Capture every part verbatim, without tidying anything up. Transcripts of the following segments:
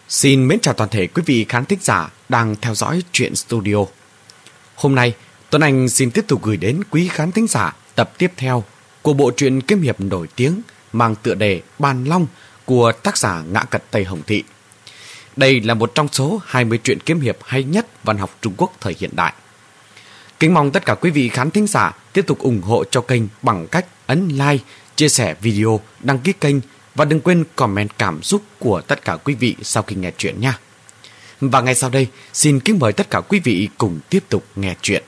Xin mến chào toàn thể quý vị khán thính giả đang theo dõi Truyện Studio. Hôm nay, Tuấn Anh xin tiếp tục gửi đến quý khán thính giả tập tiếp theo của bộ truyện kiếm hiệp nổi tiếng mang tựa đề Bàn Long của tác giả Ngã Cật Tây Hồng Thị. Đây là một trong số hai mươi truyện kiếm hiệp hay nhất văn học Trung Quốc thời hiện đại. Kính mong tất cả quý vị khán thính giả tiếp tục ủng hộ cho kênh bằng cách ấn like, chia sẻ video, đăng ký kênh và đừng quên comment cảm xúc của tất cả quý vị sau khi nghe chuyện nha. Và ngay sau đây, xin kính mời tất cả quý vị cùng tiếp tục nghe chuyện.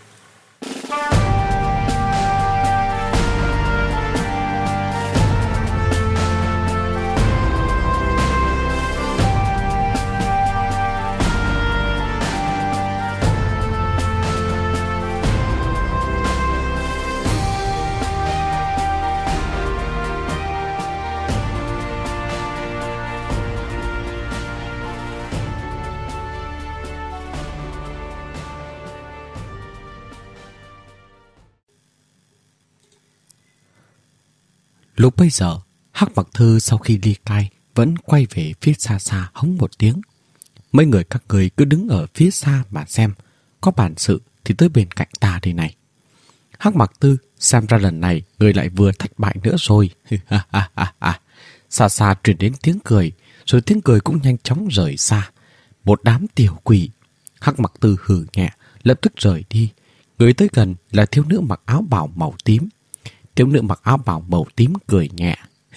Lúc bây giờ, Hắc Mặc Thư sau khi ly khai vẫn quay về phía xa xa hống một tiếng. Mấy người các người cứ đứng ở phía xa mà xem, có bản sự thì tới bên cạnh ta đây này. Hắc Mặc Tư xem ra lần này người lại vừa thất bại nữa rồi. Xa xa truyền đến tiếng cười, rồi tiếng cười cũng nhanh chóng rời xa. Một đám tiểu quỷ. Hắc Mặc Tư hừ nhẹ, lập tức rời đi. Người tới gần là thiếu nữ mặc áo bào màu tím. Thiếu nữ mặc áo bào màu tím cười nhẹ.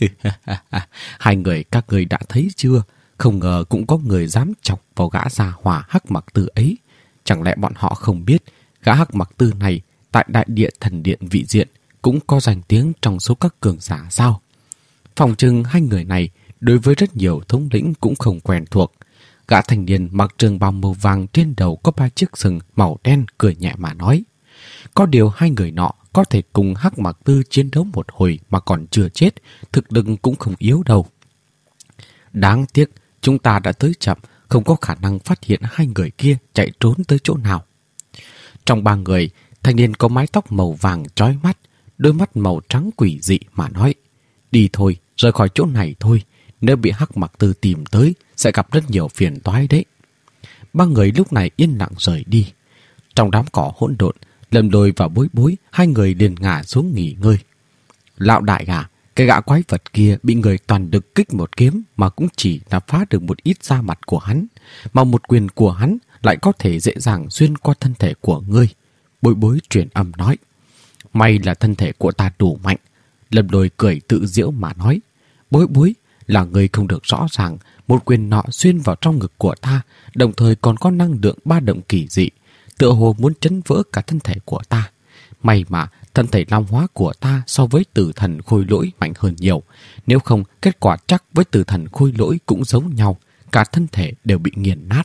Hai người các người đã thấy chưa? Không ngờ cũng có người dám chọc vào gã già hỏa Hắc Mặc Tư ấy. Chẳng lẽ bọn họ không biết gã Hắc Mặc Tư này tại Đại Địa Thần Điện Vị Diện cũng có danh tiếng trong số các cường giả sao? Phòng chừng hai người này đối với rất nhiều thống lĩnh cũng không quen thuộc. Gã thanh niên mặc trường bào màu vàng trên đầu có ba chiếc sừng màu đen cười nhẹ mà nói. Có điều hai người nọ có thể cùng Hắc Mặc Tư chiến đấu một hồi mà còn chưa chết, thực lực cũng không yếu đâu. Đáng tiếc, chúng ta đã tới chậm, không có khả năng phát hiện hai người kia chạy trốn tới chỗ nào. Trong ba người, thanh niên có mái tóc màu vàng chói mắt, đôi mắt màu trắng quỷ dị mà nói. Đi thôi, rời khỏi chỗ này thôi, nếu bị Hắc Mặc Tư tìm tới, sẽ gặp rất nhiều phiền toái đấy. Ba người lúc này yên lặng rời đi. Trong đám cỏ hỗn độn, Lâm Lôi và Bối Bối, hai người liền ngả xuống nghỉ ngơi. Lão đại à, cái gã quái vật kia bị người toàn đực kích một kiếm mà cũng chỉ là phá được một ít da mặt của hắn, mà một quyền của hắn lại có thể dễ dàng xuyên qua thân thể của ngươi. Bối Bối truyền âm nói. May là thân thể của ta đủ mạnh. Lâm Lôi cười tự giễu mà nói. Bối Bối, là người không được rõ ràng, một quyền nọ xuyên vào trong ngực của ta, đồng thời còn có năng lượng ba động kỳ dị, tựa hồ muốn chấn vỡ cả thân thể của ta. May mà thân thể long hóa của ta so với tử thần khôi lỗi mạnh hơn nhiều. Nếu không, kết quả chắc với tử thần khôi lỗi cũng giống nhau, cả thân thể đều bị nghiền nát.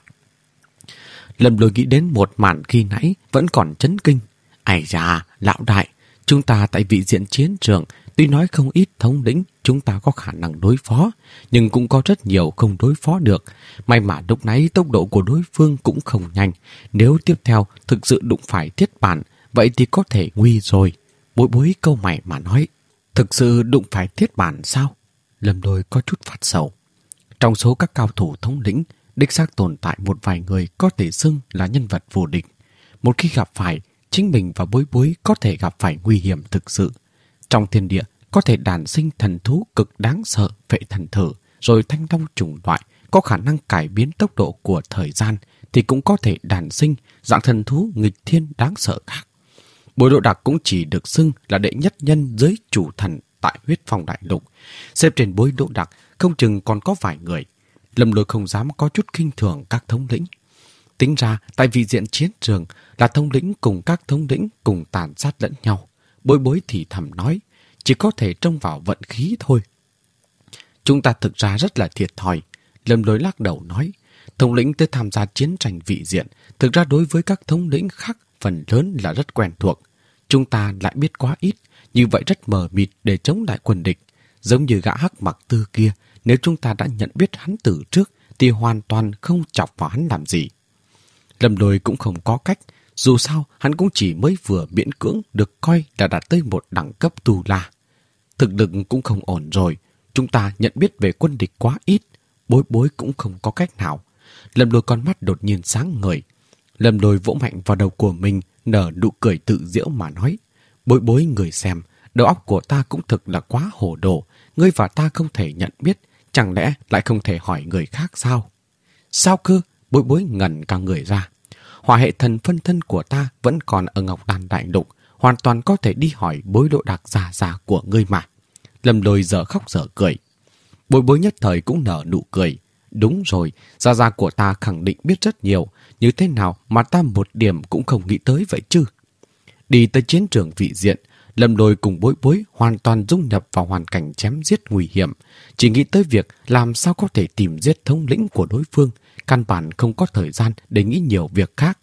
Lâm Lôi nghĩ đến một màn khi nãy vẫn còn chấn kinh. Ây da, lão đại, chúng ta tại vị diện chiến trường, tuy nói không ít thống lĩnh chúng ta có khả năng đối phó, nhưng cũng có rất nhiều không đối phó được. May mà lúc nãy tốc độ của đối phương cũng không nhanh. Nếu tiếp theo thực sự đụng phải thiết bản, vậy thì có thể nguy rồi. Bối Bối câu mày mà nói. Thực sự đụng phải thiết bản sao? Lâm Lôi có chút phát sầu. Trong số các cao thủ thống lĩnh, đích xác tồn tại một vài người có thể xưng là nhân vật vô địch. Một khi gặp phải, chính mình và Bối Bối có thể gặp phải nguy hiểm thực sự. Trong thiên địa có thể đàn sinh thần thú cực đáng sợ, Phệ Thần Thử, rồi thanh long chủng loại có khả năng cải biến tốc độ của thời gian, thì cũng có thể đàn sinh dạng thần thú nghịch thiên đáng sợ khác. Bối Độ Đặc cũng chỉ được xưng là đệ nhất nhân giới chủ thần tại Huyết Phong Đại Lục. Xếp trên Bối Độ Đặc không chừng còn có vài người. Lâm Lôi không dám có chút khinh thường các thống lĩnh. Tính ra tại vị diện chiến trường là thống lĩnh cùng các thống lĩnh cùng tàn sát lẫn nhau. Bối Bối thì thầm nói, chỉ có thể trông vào vận khí thôi. Chúng ta thực ra rất là thiệt thòi. Lâm Lôi lắc đầu nói, thống lĩnh tới tham gia chiến tranh vị diện, thực ra đối với các thống lĩnh khác phần lớn là rất quen thuộc. Chúng ta lại biết quá ít, như vậy rất mờ mịt để chống lại quân địch. Giống như gã Hắc Mặc Tư kia, nếu chúng ta đã nhận biết hắn từ trước, thì hoàn toàn không chọc vào hắn làm gì. Lâm Lôi cũng không có cách, dù sao hắn cũng chỉ mới vừa miễn cưỡng được coi là đạt tới một đẳng cấp tu la. Thực lực cũng không ổn rồi, chúng ta nhận biết về quân địch quá ít, Bối Bối cũng không có cách nào. Lâm Lôi con mắt đột nhiên sáng ngời. Lâm Lôi vỗ mạnh vào đầu của mình, nở nụ cười tự giễu mà nói: Bối Bối, người xem, đầu óc của ta cũng thực là quá hồ đồ. Ngươi và ta không thể nhận biết, chẳng lẽ lại không thể hỏi người khác sao? Sao cơ? Bối Bối ngẩn cả người ra. Hỏa hệ thần phân thân của ta vẫn còn ở Ngọc Đan Đại Lục, hoàn toàn có thể đi hỏi Bối Lộ Đặc già già của ngươi mà. Lâm Lôi dở khóc dở cười. Bối Bối nhất thời cũng nở nụ cười. Đúng rồi, già già của ta khẳng định biết rất nhiều, như thế nào mà ta một điểm cũng không nghĩ tới vậy chứ? Đi tới chiến trường vị diện, Lâm Lôi cùng Bối Bối hoàn toàn dung nhập vào hoàn cảnh chém giết nguy hiểm, chỉ nghĩ tới việc làm sao có thể tìm giết thống lĩnh của đối phương, căn bản không có thời gian để nghĩ nhiều việc khác.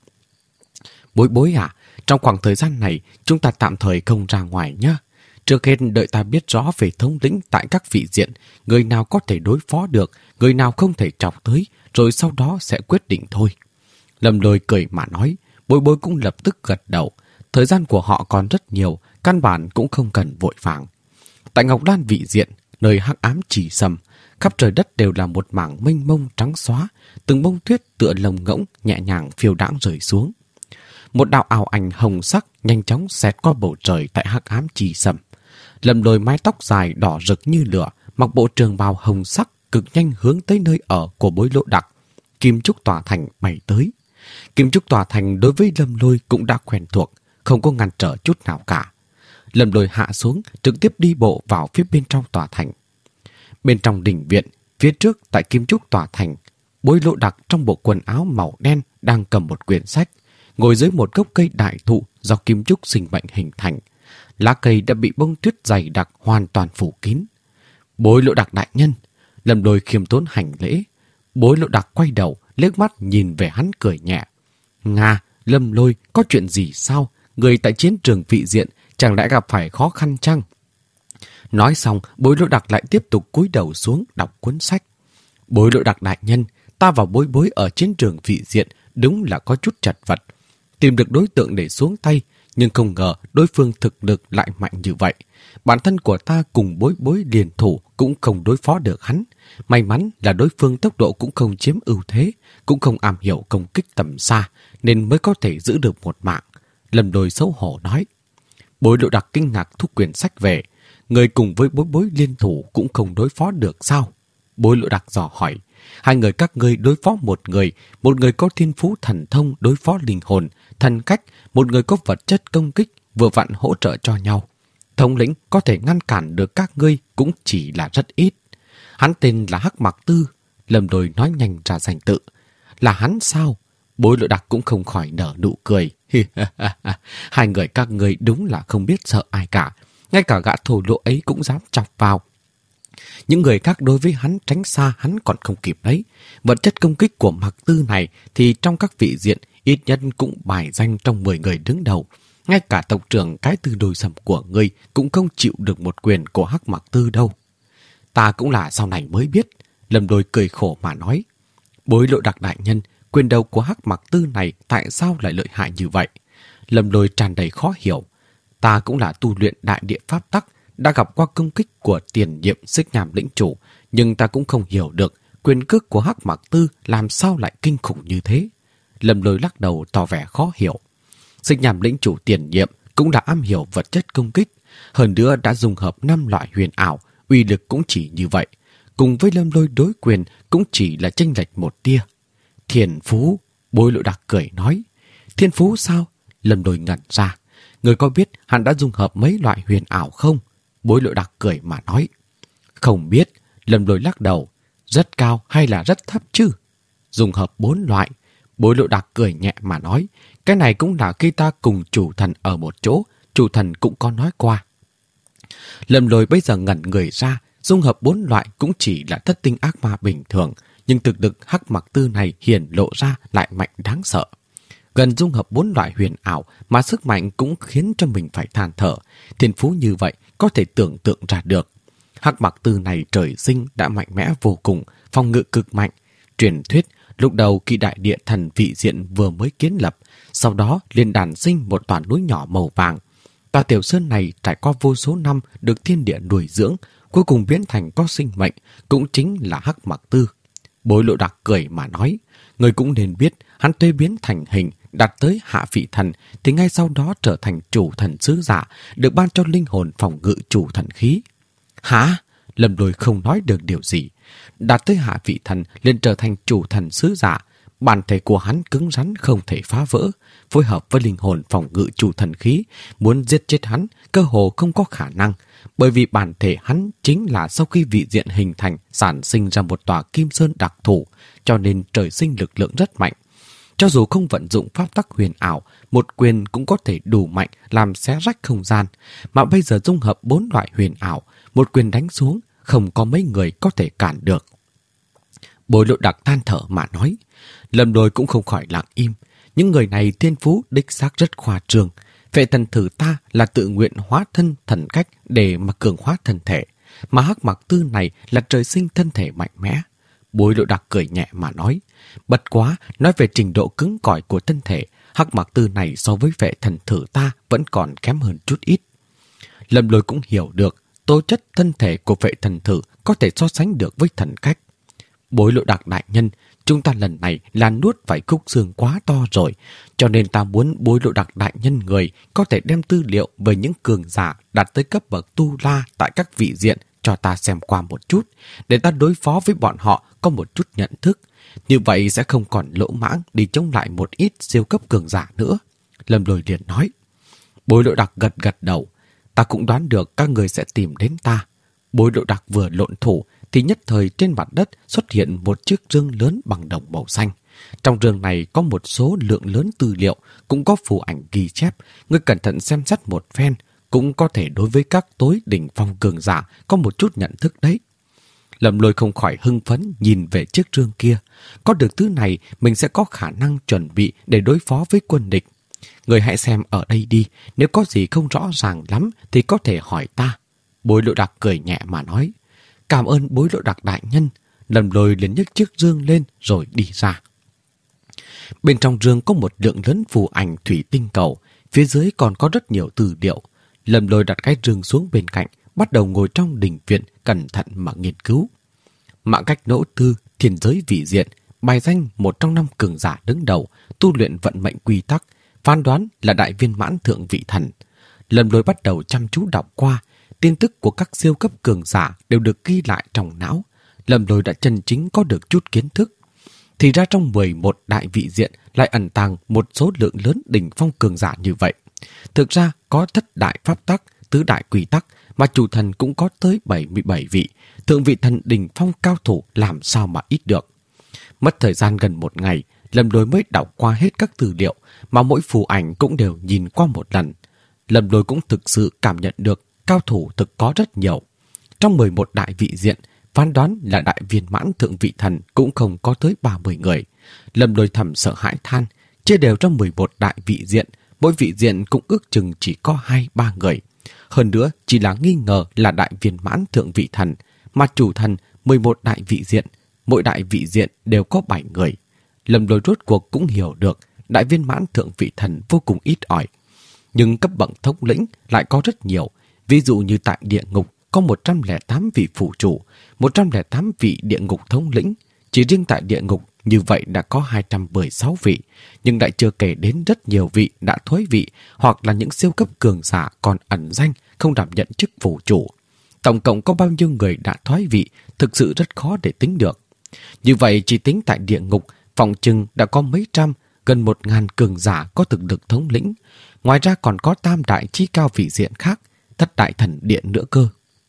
Bối Bối à, trong khoảng thời gian này chúng ta tạm thời không ra ngoài nhé. Trước hết đợi ta biết rõ về thống lĩnh tại các vị diện, người nào có thể đối phó được, người nào không thể chọc tới, rồi sau đó sẽ quyết định thôi. Lâm Lôi cười mà nói. Bối Bối cũng lập tức gật đầu. Thời gian của họ còn rất nhiều, căn bản cũng không cần vội vàng. Tại Ngọc Đan vị diện, nơi hắc ám chỉ sầm, khắp trời đất đều là một mảng mênh mông trắng xóa, từng bông tuyết tựa lồng ngỗng nhẹ nhàng phiêu đãng rơi xuống. Một đạo ảo ảnh hồng sắc nhanh chóng xẹt qua bầu trời tại hắc ám chỉ sầm. Lâm Lôi mái tóc dài đỏ rực như lửa, mặc bộ trường bào hồng sắc cực nhanh hướng tới nơi ở của Bối Lộ Đặc. Kim Trúc Tòa Thành bay tới. Kim Trúc Tòa Thành đối với Lâm Lôi cũng đã quen thuộc, không có ngăn trở chút nào cả. Lâm Lôi hạ xuống, trực tiếp đi bộ vào phía bên trong tòa thành. Bên trong đình viện, phía trước tại Kim Trúc Tòa Thành, Bối Lộ Đặc trong bộ quần áo màu đen đang cầm một quyển sách, ngồi dưới một gốc cây đại thụ do kim trúc sinh mệnh hình thành. Lá cây đã bị bông tuyết dày đặc hoàn toàn phủ kín. Bối Lộ Đặc đại nhân. Lâm Lôi khiêm tốn hành lễ. Bối Lộ Đặc quay đầu, liếc mắt nhìn về hắn cười nhẹ. Nga, Lâm Lôi, có chuyện gì sao? Người tại chiến trường vị diện chẳng lẽ gặp phải khó khăn chăng? Nói xong, Bối Lộ Đặc lại tiếp tục cúi đầu xuống đọc cuốn sách. Bối Lộ Đặc đại nhân, ta và Bối Bối ở chiến trường vị diện đúng là có chút chật vật. Tìm được đối tượng để xuống tay, nhưng không ngờ đối phương thực lực lại mạnh như vậy. Bản thân của ta cùng Bối Bối liên thủ cũng không đối phó được hắn. May mắn là đối phương tốc độ cũng không chiếm ưu thế, cũng không am hiểu công kích tầm xa, nên mới có thể giữ được một mạng. Lâm Lôi xấu hổ nói. Bối Lộ Đặc kinh ngạc thu quyển sách về. Người cùng với Bối Bối liên thủ cũng không đối phó được sao? Bối Lộ Đặc dò hỏi. Hai người các ngươi đối phó một người, một người có thiên phú thần thông đối phó linh hồn, thần cách, một người có vật chất công kích, vừa vặn hỗ trợ cho nhau. Thống lĩnh có thể ngăn cản được các ngươi cũng chỉ là rất ít. Hắn tên là Hắc Mạc Tư. Lâm Lôi nói nhanh ra danh tự. Là hắn sao? Bối Lộ Đặc cũng không khỏi nở nụ cười. Hai người các ngươi đúng là không biết sợ ai cả. Ngay cả gã thổ lộ ấy cũng dám chọc vào. Những người khác đối với hắn tránh xa hắn còn không kịp đấy. Vật chất công kích của Mạc Tư này thì trong các vị diện ít nhất cũng bài danh trong mười người đứng đầu. Ngay cả tộc trưởng cái tư đôi sầm của ngươi cũng không chịu được một quyền của Hắc Mạc Tư đâu. Ta cũng là sau này mới biết. Lâm Lôi cười khổ mà nói. Bối Lộ Đặc đại nhân, quyền đầu của Hắc Mạc Tư này tại sao lại lợi hại như vậy? Lâm Lôi tràn đầy khó hiểu. Ta cũng là tu luyện đại địa pháp tắc, đã gặp qua công kích của tiền nhiệm Xích Nham lĩnh chủ, nhưng ta cũng không hiểu được quyền cước của Hắc Mạc Tư làm sao lại kinh khủng như thế. Lâm Lôi lắc đầu tỏ vẻ khó hiểu. Xích Nham lĩnh chủ tiền nhiệm cũng đã am hiểu vật chất công kích, hơn nữa đã dùng hợp năm loại huyền ảo, uy lực cũng chỉ như vậy. Cùng với Lâm Lôi đối quyền cũng chỉ là chênh lệch một tia. Thiên phú, Bối Lộ Đặc cười nói. Thiên phú sao? Lâm Lôi ngẩn ra. Người có biết hắn đã dùng hợp mấy loại huyền ảo không? Bối Lộ Đặc cười mà nói. Không biết. Lâm Lôi lắc đầu. Rất cao hay là rất thấp chứ? Dùng hợp bốn loại. Bối Lộ Đặc cười nhẹ mà nói. Cái này cũng là khi ta cùng chủ thần ở một chỗ, chủ thần cũng có nói qua. Lâm Lôi bây giờ ngẩn người ra. Dung hợp bốn loại cũng chỉ là thất tinh ác ma bình thường, nhưng thực lực Hắc Mạc Tư này hiển lộ ra lại mạnh đáng sợ. Gần dung hợp bốn loại huyền ảo mà sức mạnh cũng khiến cho mình phải than thở. Thiên phú như vậy có thể tưởng tượng ra được. Hắc Mạc Tư này trời sinh đã mạnh mẽ vô cùng, phòng ngự cực mạnh. Truyền thuyết lúc đầu khi đại địa thần vị diện vừa mới kiến lập, sau đó liền đản sinh một tòa núi nhỏ màu vàng. Tòa tiểu sơn này trải qua vô số năm được thiên địa nuôi dưỡng, cuối cùng biến thành có sinh mệnh, cũng chính là Hắc Mạc Tư. Bối Lộ Đặc cười mà nói, người cũng nên biết hắn tuế biến thành hình, đạt tới hạ vị thần thì ngay sau đó trở thành chủ thần sứ giả, được ban cho linh hồn phòng ngự chủ thần khí. Hả? Lâm Lôi không nói được điều gì. Đạt tới hạ vị thần liền trở thành chủ thần sứ giả, bản thể của hắn cứng rắn không thể phá vỡ, phối hợp với linh hồn phòng ngự chủ thần khí, muốn giết chết hắn cơ hồ không có khả năng, bởi vì bản thể hắn chính là sau khi vị diện hình thành sản sinh ra một tòa kim sơn đặc thù, cho nên trời sinh lực lượng rất mạnh. Cho dù không vận dụng pháp tắc huyền ảo, một quyền cũng có thể đủ mạnh làm xé rách không gian, mà bây giờ dung hợp bốn loại huyền ảo, một quyền đánh xuống không có mấy người có thể cản được. Bối Lộ Đặc than thở mà nói. Lâm Lôi cũng không khỏi lặng im. Những người này thiên phú đích xác rất khoa trương. Vệ thần thử ta là tự nguyện hóa thân thần cách để mà cường hóa thân thể, mà Hắc Mặc Tư này là trời sinh thân thể mạnh mẽ. Bối Lộ Đặc cười nhẹ mà nói. Bất quá, nói về trình độ cứng cỏi của thân thể, Hắc Mặc Tư này so với vệ thần thử ta vẫn còn kém hơn chút ít. Lâm Lôi cũng hiểu được tố chất thân thể của vệ thần thử có thể so sánh được với thần cách. Bối Lộ Đặc đại nhân, chúng ta lần này là nuốt phải khúc xương quá to rồi, cho nên ta muốn Bối Lộ Đặc đại nhân người có thể đem tư liệu về những cường giả đạt tới cấp bậc tu la tại các vị diện cho ta xem qua một chút, để ta đối phó với bọn họ có một chút nhận thức. Như vậy sẽ không còn lỗ mãng đi chống lại một ít siêu cấp cường giả nữa. Lâm Lôi liền nói. Bối Lộ Đặc gật gật đầu. Ta cũng đoán được các người sẽ tìm đến ta. Bối Lộ Đặc vừa lộn thủ thì nhất thời trên mặt đất xuất hiện một chiếc rương lớn bằng đồng màu xanh. Trong rương này có một số lượng lớn tư liệu, cũng có phù ảnh ghi chép. Người cẩn thận xem xét một phen, cũng có thể đối với các tối đỉnh phong cường giả có một chút nhận thức đấy. Lâm Lôi không khỏi hưng phấn nhìn về chiếc rương kia. Có được thứ này, mình sẽ có khả năng chuẩn bị để đối phó với quân địch. Người hãy xem ở đây đi, nếu có gì không rõ ràng lắm thì có thể hỏi ta. Bối Lộ Đặc cười nhẹ mà nói. Cảm ơn Bối Lộ Đặc đại nhân. Lâm Lôi liền nhấc chiếc rương lên rồi đi ra. Bên trong rương có một lượng lớn phù ảnh thủy tinh cầu, phía dưới còn có rất nhiều tư liệu. Lâm Lôi đặt cái rương xuống bên cạnh, bắt đầu ngồi trong đình viện cẩn thận mà nghiên cứu. Mạng cách nỗ tư, thiên giới vị diện, bài danh một trong năm cường giả đứng đầu, tu luyện vận mệnh quy tắc, phán đoán là đại viên mãn thượng vị thần. Lâm Lôi bắt đầu chăm chú đọc qua, tin tức của các siêu cấp cường giả đều được ghi lại trong não. Lâm Lôi đã chân chính có được chút kiến thức. Thì ra trong mười một đại vị diện lại ẩn tàng một số lượng lớn đỉnh phong cường giả như vậy. Thực ra có thất đại pháp tắc, tứ đại quy tắc, mà chủ thần cũng có tới bảy mươi bảy vị. Thượng vị thần đỉnh phong cao thủ làm sao mà ít được. Mất thời gian gần một ngày, Lâm Lôi mới đọc qua hết các tư liệu, mà mỗi phù ảnh cũng đều nhìn qua một lần. Lâm Lôi cũng thực sự cảm nhận được cao thủ thực có rất nhiều. Trong mười một đại vị diện, phán đoán là đại viên mãn thượng vị thần cũng không có tới ba mươi người. Lâm Lôi thầm sợ hãi than, chia đều trong mười một đại vị diện, mỗi vị diện cũng ước chừng chỉ có hai ba người. Hơn nữa chỉ là nghi ngờ là đại viên mãn thượng vị thần, mà chủ thần mười một đại vị diện, mỗi đại vị diện đều có bảy người. Lâm Lôi rốt cuộc cũng hiểu được đại viên mãn thượng vị thần vô cùng ít ỏi. Nhưng cấp bậc thống lĩnh lại có rất nhiều. Ví dụ như tại địa ngục có một trăm lẻ tám vị phụ chủ, một trăm lẻ tám vị địa ngục thống lĩnh. Chỉ riêng tại địa ngục như vậy đã có hai trăm mười sáu vị, nhưng lại chưa kể đến rất nhiều vị đã thoái vị hoặc là những siêu cấp cường giả còn ẩn danh không đảm nhận chức phụ chủ. Tổng cộng có bao nhiêu người đã thoái vị thực sự rất khó để tính được. Như vậy chỉ tính tại địa ngục, phòng chừng đã có mấy trăm, gần một ngàn cường giả có thực lực thống lĩnh. Ngoài ra còn có tam đại chí cao vị diện khác, thất đại thần điện nữa cơ.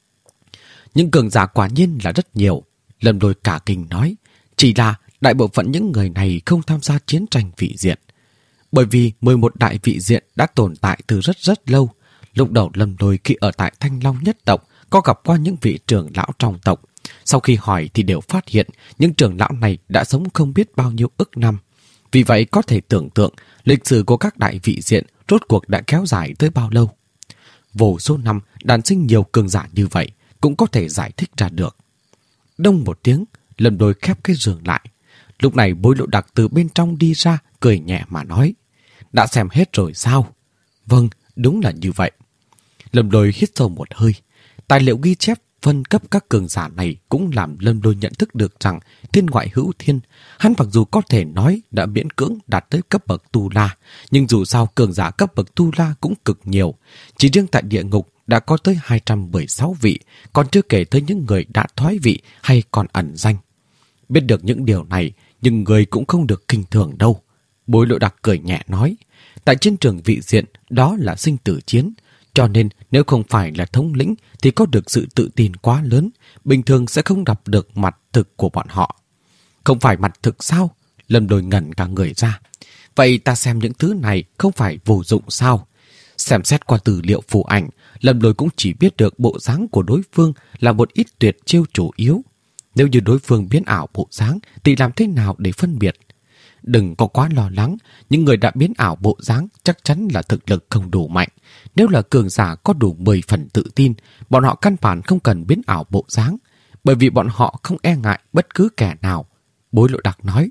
Những cường giả quả nhiên là rất nhiều. Lâm Lôi cả kinh nói, chỉ là đại bộ phận những người này không tham gia chiến tranh vị diện. Bởi vì mười một đại vị diện đã tồn tại từ rất rất lâu. Lúc đầu Lâm Lôi khi ở tại Thanh Long nhất tộc có gặp qua những vị trưởng lão trong tộc. Sau khi hỏi thì đều phát hiện những trưởng lão này đã sống không biết bao nhiêu ức năm. Vì vậy có thể tưởng tượng lịch sử của các đại vị diện rốt cuộc đã kéo dài tới bao lâu. Vô số năm đàn sinh nhiều cường giả như vậy cũng có thể giải thích ra được. Đông một tiếng, Lâm Lôi khép cái giường lại. Lúc này Bối Lộ Đặc từ bên trong đi ra, cười nhẹ mà nói, đã xem hết rồi sao? Vâng, đúng là như vậy. Lâm Lôi hít sâu một hơi. Tài liệu ghi chép phân cấp các cường giả này cũng làm Lâm Lôi nhận thức được rằng thiên ngoại hữu thiên. Hắn mặc dù có thể nói đã miễn cưỡng đạt tới cấp bậc Tu La, nhưng dù sao cường giả cấp bậc Tu La cũng cực nhiều. Chỉ riêng tại địa ngục đã có tới hai trăm mười sáu vị, còn chưa kể tới những người đã thoái vị hay còn ẩn danh. Biết được những điều này, nhưng người cũng không được kinh thường đâu. Bối Lộ Đặc cười nhẹ nói, tại chiến trường vị diện đó là sinh tử chiến, cho nên nếu không phải là thống lĩnh thì có được sự tự tin quá lớn, bình thường sẽ không đọc được mặt thực của bọn họ. Không phải mặt thực sao? Lâm Lôi ngẩn cả người ra. Vậy ta xem những thứ này không phải vô dụng sao? Xem xét qua tư liệu phù ảnh, Lâm Lôi cũng chỉ biết được bộ dáng của đối phương là một ít tuyệt chiêu chủ yếu. Nếu như đối phương biến ảo bộ dáng thì làm thế nào để phân biệt? Đừng có quá lo lắng, những người đã biến ảo bộ dáng chắc chắn là thực lực không đủ mạnh. Nếu là cường giả có đủ mười phần tự tin, bọn họ căn bản không cần biến ảo bộ dáng, bởi vì bọn họ không e ngại bất cứ kẻ nào. Bối Lộ Đặc nói.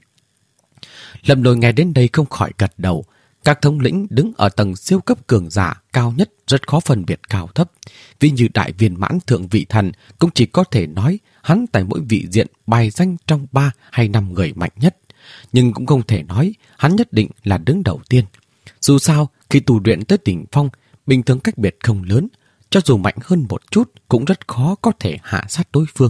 Lâm Lôi nghe đến đây không khỏi gật đầu. Các thống lĩnh đứng ở tầng siêu cấp cường giả cao nhất rất khó phân biệt cao thấp. Ví như đại viên mãn thượng vị thần cũng chỉ có thể nói hắn tại mỗi vị diện bài danh trong ba hay năm người mạnh nhất. Nhưng cũng không thể nói hắn nhất định là đứng đầu tiên. Dù sao, khi tu luyện tới đỉnh phong, bình thường cách biệt không lớn, cho dù mạnh hơn một chút cũng rất khó có thể hạ sát đối phương.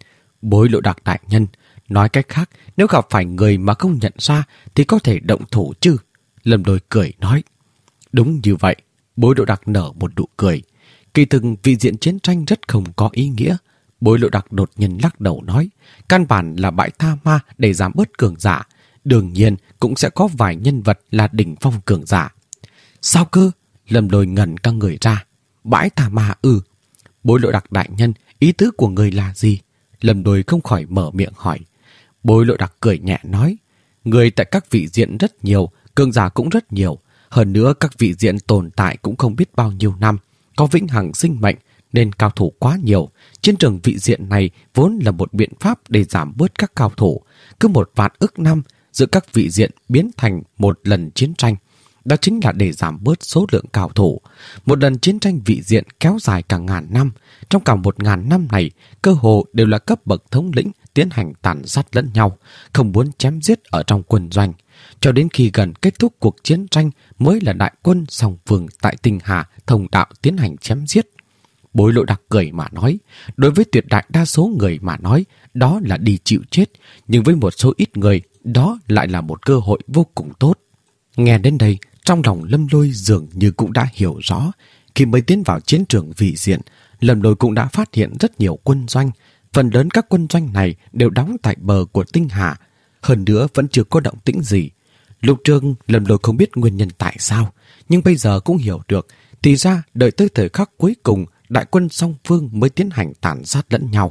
Bối Lộ Đặc đại nhân, nói cách khác, nếu gặp phải người mà không nhận ra thì có thể động thủ chứ? Lâm Lôi cười nói. Đúng như vậy. Bối Lộ Đặc nở một nụ cười. Kỳ thực vị diện chiến tranh rất không có ý nghĩa. Bối Lộ Đặc đột nhiên lắc đầu nói, căn bản là bãi tha ma để giảm bớt cường giả. Đương nhiên cũng sẽ có vài nhân vật là đỉnh phong cường giả. Sao cơ? Lâm Lôi ngẩn căng người ra. Bãi tha ma ư? Bối Lộ Đặc đại nhân, ý tứ của người là gì? Lâm Lôi không khỏi mở miệng hỏi. Bối Lộ Đặc cười nhẹ nói, người tại các vị diện rất nhiều, cường giả cũng rất nhiều. Hơn nữa các vị diện tồn tại cũng không biết bao nhiêu năm, có vĩnh hằng sinh mệnh nên cao thủ quá nhiều. Chiến trường vị diện này vốn là một biện pháp để giảm bớt các cao thủ. Cứ một vạn ức năm giữa các vị diện biến thành một lần chiến tranh. Đó chính là để giảm bớt số lượng cao thủ. Một lần chiến tranh vị diện kéo dài cả ngàn năm. Trong cả một ngàn năm này, cơ hồ đều là cấp bậc thống lĩnh tiến hành tàn sát lẫn nhau, không muốn chém giết ở trong quân doanh. Cho đến khi gần kết thúc cuộc chiến tranh mới là đại quân song phương tại Tinh Hà thông đạo tiến hành chém giết. Bối Lộ Đặc cười mà nói, đối với tuyệt đại đa số người mà nói, đó là đi chịu chết, nhưng với một số ít người, đó lại là một cơ hội vô cùng tốt. Nghe đến đây, trong lòng Lâm Lôi dường như cũng đã hiểu rõ. Khi mới tiến vào chiến trường vị diện, Lâm Lôi cũng đã phát hiện rất nhiều quân doanh. Phần lớn các quân doanh này đều đóng tại bờ của Tinh Hà. Hơn nữa vẫn chưa có động tĩnh gì. Lúc trước Lâm Lôi không biết nguyên nhân tại sao, nhưng bây giờ cũng hiểu được. Thì ra đợi tới thời khắc cuối cùng, đại quân song phương mới tiến hành tàn sát lẫn nhau.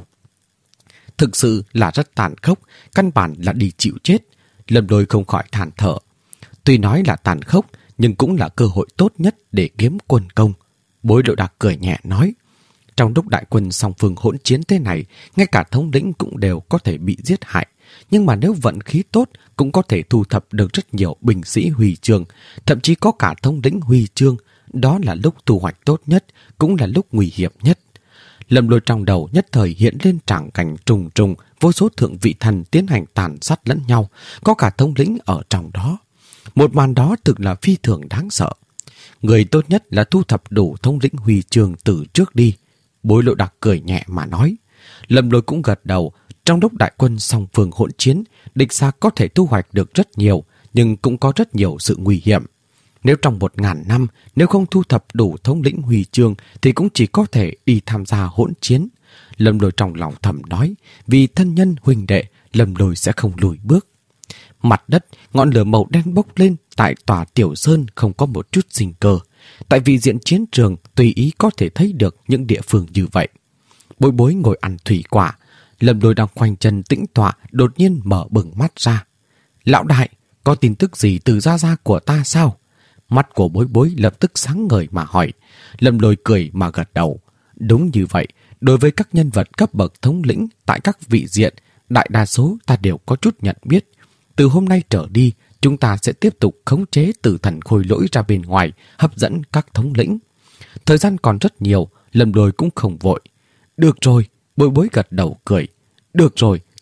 Thực sự là rất tàn khốc, căn bản là đi chịu chết. Lâm Lôi không khỏi than thở. Tuy nói là tàn khốc, nhưng cũng là cơ hội tốt nhất để kiếm quân công. Bối Lộ Đặc cười nhẹ nói, trong lúc đại quân song phương hỗn chiến thế này, ngay cả thống lĩnh cũng đều có thể bị giết hại. Nhưng mà nếu vận khí tốt, cũng có thể thu thập được rất nhiều binh sĩ huy chương, thậm chí có cả thống lĩnh huy chương. Đó là lúc thu hoạch tốt nhất, cũng là lúc nguy hiểm nhất. Lâm Lôi trong đầu nhất thời hiện lên tràng cảnh trùng trùng, vô số thượng vị thần tiến hành tàn sát lẫn nhau, có cả thống lĩnh ở trong đó. Một màn đó thực là phi thường đáng sợ. Người tốt nhất là thu thập đủ thống lĩnh huy chương từ trước đi. Bối Lộ Đặc cười nhẹ mà nói. Lâm Lôi cũng gật đầu. Trong lúc đại quân song phương hỗn chiến, địch xa có thể thu hoạch được rất nhiều, nhưng cũng có rất nhiều sự nguy hiểm. Nếu trong một ngàn năm, nếu không thu thập đủ thống lĩnh huy chương thì cũng chỉ có thể đi tham gia hỗn chiến. Lâm Lôi trong lòng thầm nói, vì thân nhân huynh đệ, Lâm Lôi sẽ không lùi bước. Mặt đất, ngọn lửa màu đen bốc lên, tại tòa Tiểu Sơn không có một chút sinh cơ. Tại vì diện chiến trường tùy ý có thể thấy được những địa phương như vậy. Bối Bối ngồi ăn thủy quả, Lâm Lôi đang khoanh chân tĩnh tọa, đột nhiên mở bừng mắt ra. Lão đại, có tin tức gì từ gia gia của ta sao? Mắt của Bối Bối lập tức sáng ngời mà hỏi. Lâm Lôi cười mà gật đầu. Đúng như vậy, đối với các nhân vật cấp bậc thống lĩnh tại các vị diện, đại đa số ta đều có chút nhận biết. Từ hôm nay trở đi, chúng ta sẽ tiếp tục khống chế tử thần khôi lỗi ra bên ngoài, hấp dẫn các thống lĩnh. Thời gian còn rất nhiều, Lâm Lôi cũng không vội. Được rồi, Bối Bối gật đầu cười. Được rồi,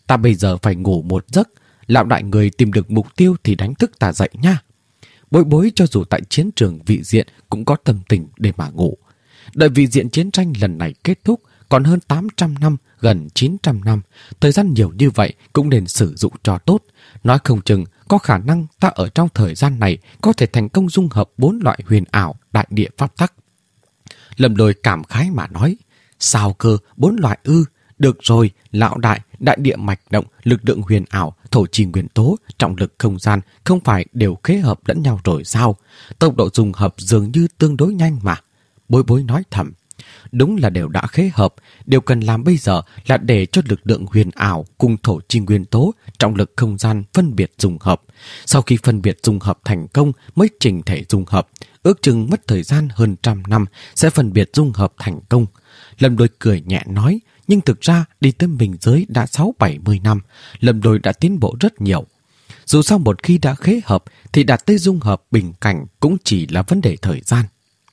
Ta bây giờ phải ngủ một giấc. Lão đại người tìm được mục tiêu thì đánh thức ta dậy nha. Bối bối cho dù tại chiến trường vị diện cũng có tâm tình để mà ngủ. Đợi vị diện chiến tranh lần này kết thúc, còn hơn tám trăm năm, gần chín trăm năm. Thời gian nhiều như vậy cũng nên sử dụng cho tốt. Nói không chừng có khả năng ta ở trong thời gian này có thể thành công dung hợp bốn loại huyền ảo đại địa pháp tắc. Lâm Lôi cảm khái mà nói, sao cơ bốn loại ư? Được rồi, lão đại, đại địa mạch động, lực lượng huyền ảo, thổ trì nguyên tố, trọng lực không gian không phải đều khế hợp lẫn nhau rồi sao? Tốc độ dung hợp dường như tương đối nhanh mà. Bối bối nói thầm. Đúng là đều đã khế hợp, điều cần làm bây giờ là để cho lực lượng huyền ảo cùng thổ chi nguyên tố, trọng lực không gian phân biệt dung hợp. Sau khi phân biệt dung hợp thành công mới trình thể dung hợp, ước chừng mất thời gian hơn trăm năm sẽ phân biệt dung hợp thành công. Lâm Đôi cười nhẹ nói, nhưng thực ra đi tới mình giới đã sáu bảy mươi năm, Lâm Đôi đã tiến bộ rất nhiều. Dù sao một khi đã khế hợp thì đạt tới dung hợp bình cảnh cũng chỉ là vấn đề thời gian.